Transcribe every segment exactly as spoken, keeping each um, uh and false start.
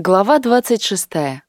Глава двадцать шестая.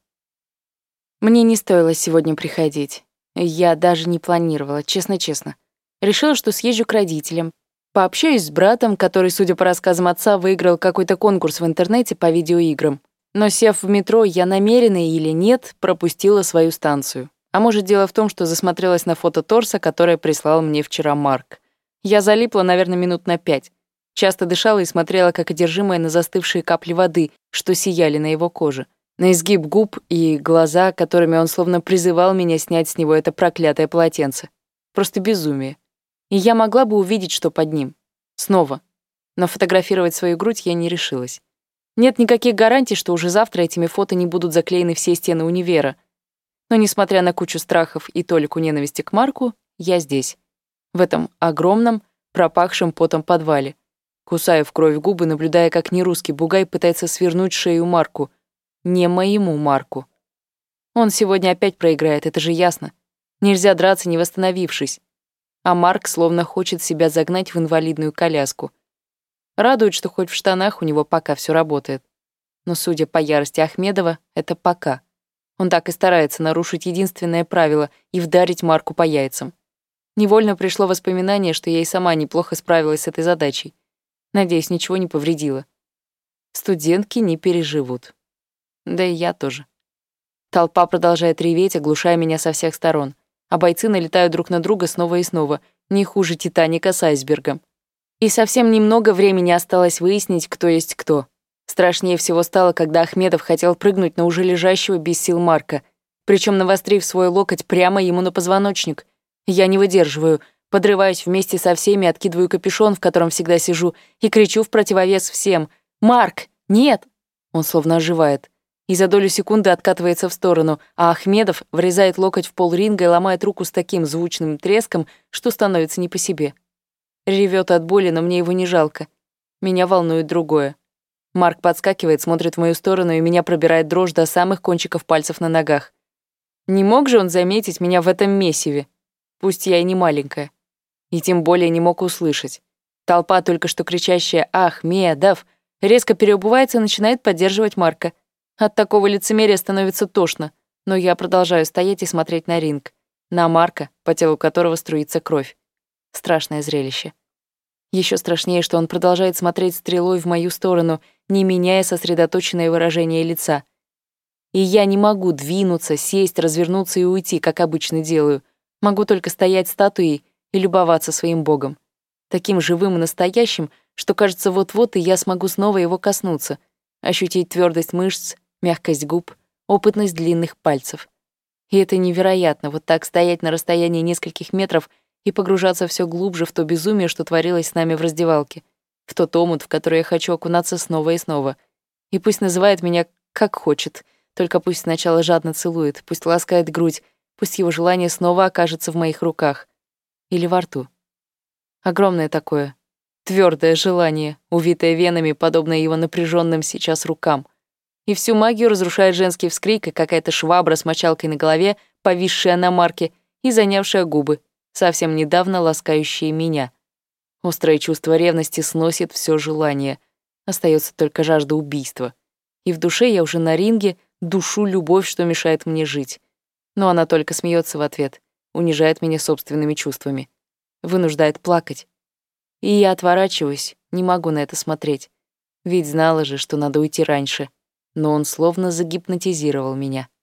Мне не стоило сегодня приходить. Я даже не планировала, честно-честно. Решила, что съезжу к родителям. Пообщаюсь с братом, который, судя по рассказам отца, выиграл какой-то конкурс в интернете по видеоиграм. Но сев в метро, я намеренно или нет, пропустила свою станцию. А может, дело в том, что засмотрелась на фото торса, которое прислал мне вчера Марк. Я залипла, наверное, минут на пять. Часто дышала и смотрела, как одержимая, на застывшие капли воды, что сияли на его коже, на изгиб губ и глаза, которыми он словно призывал меня снять с него это проклятое полотенце. Просто безумие. И я могла бы увидеть, что под ним. Снова. Но фотографировать свою грудь я не решилась. Нет никаких гарантий, что уже завтра этими фото не будут заклеены все стены универа. Но, несмотря на кучу страхов и толику ненависти к Марку, я здесь. В этом огромном, пропахшем потом подвале. Кусаю в кровь губы, наблюдая, как нерусский бугай пытается свернуть шею Марку. Не моему Марку. Он сегодня опять проиграет, это же ясно. Нельзя драться, не восстановившись. А Марк словно хочет себя загнать в инвалидную коляску. Радует, что хоть в штанах у него пока все работает. Но, судя по ярости Ахмедова, это пока. Он так и старается нарушить единственное правило и вдарить Марку по яйцам. Невольно пришло воспоминание, что я и сама неплохо справилась с этой задачей. Надеюсь, ничего не повредило. Студентки не переживут. Да и я тоже. Толпа продолжает реветь, оглушая меня со всех сторон. А бойцы налетают друг на друга снова и снова, не хуже «Титаника» с айсбергом. И совсем немного времени осталось выяснить, кто есть кто. Страшнее всего стало, когда Ахмедов хотел прыгнуть на уже лежащего без сил Марка, причем навострив свой локоть прямо ему на позвоночник. Я не выдерживаю, подрываюсь вместе со всеми, откидываю капюшон, в котором всегда сижу, и кричу в противовес всем: «Марк, нет!» Он словно оживает. И за долю секунды откатывается в сторону, а Ахмедов врезает локоть в пол ринга и ломает руку с таким звучным треском, что становится не по себе. Ревет от боли, но мне его не жалко. Меня волнует другое. Марк подскакивает, смотрит в мою сторону, и меня пробирает дрожь до самых кончиков пальцев на ногах. Не мог же он заметить меня в этом месиве? Пусть я и не маленькая. И тем более не мог услышать. Толпа, только что кричащая «Ахмедов!», резко переобувается и начинает поддерживать Марка. От такого лицемерия становится тошно, но я продолжаю стоять и смотреть на ринг. На Марка, по телу которого струится кровь. Страшное зрелище. Еще страшнее, что он продолжает смотреть стрелой в мою сторону, не меняя сосредоточенное выражение лица. И я не могу двинуться, сесть, развернуться и уйти, как обычно делаю. Могу только стоять статуей и любоваться своим богом. Таким живым и настоящим, что кажется, вот-вот и я смогу снова его коснуться, ощутить твердость мышц, мягкость губ, опытность длинных пальцев. И это невероятно, вот так стоять на расстоянии нескольких метров и погружаться все глубже в то безумие, что творилось с нами в раздевалке, в тот омут, в который я хочу окунаться снова и снова. И пусть называет меня как хочет, только пусть сначала жадно целует, пусть ласкает грудь, пусть его желание снова окажется в моих руках. Или во рту. Огромное такое, твердое желание, увитое венами, подобное его напряженным сейчас рукам. И всю магию разрушает женский вскрик и какая-то швабра с мочалкой на голове, повисшая на Марке и занявшая губы, совсем недавно ласкающие меня. Острое чувство ревности сносит все желание. Остается только жажда убийства. И в душе я уже на ринге душу любовь, что мешает мне жить. Но она только смеется в ответ, унижает меня собственными чувствами, вынуждает плакать. И я отворачиваюсь, не могу на это смотреть. Ведь знала же, что надо уйти раньше. Но он словно загипнотизировал меня.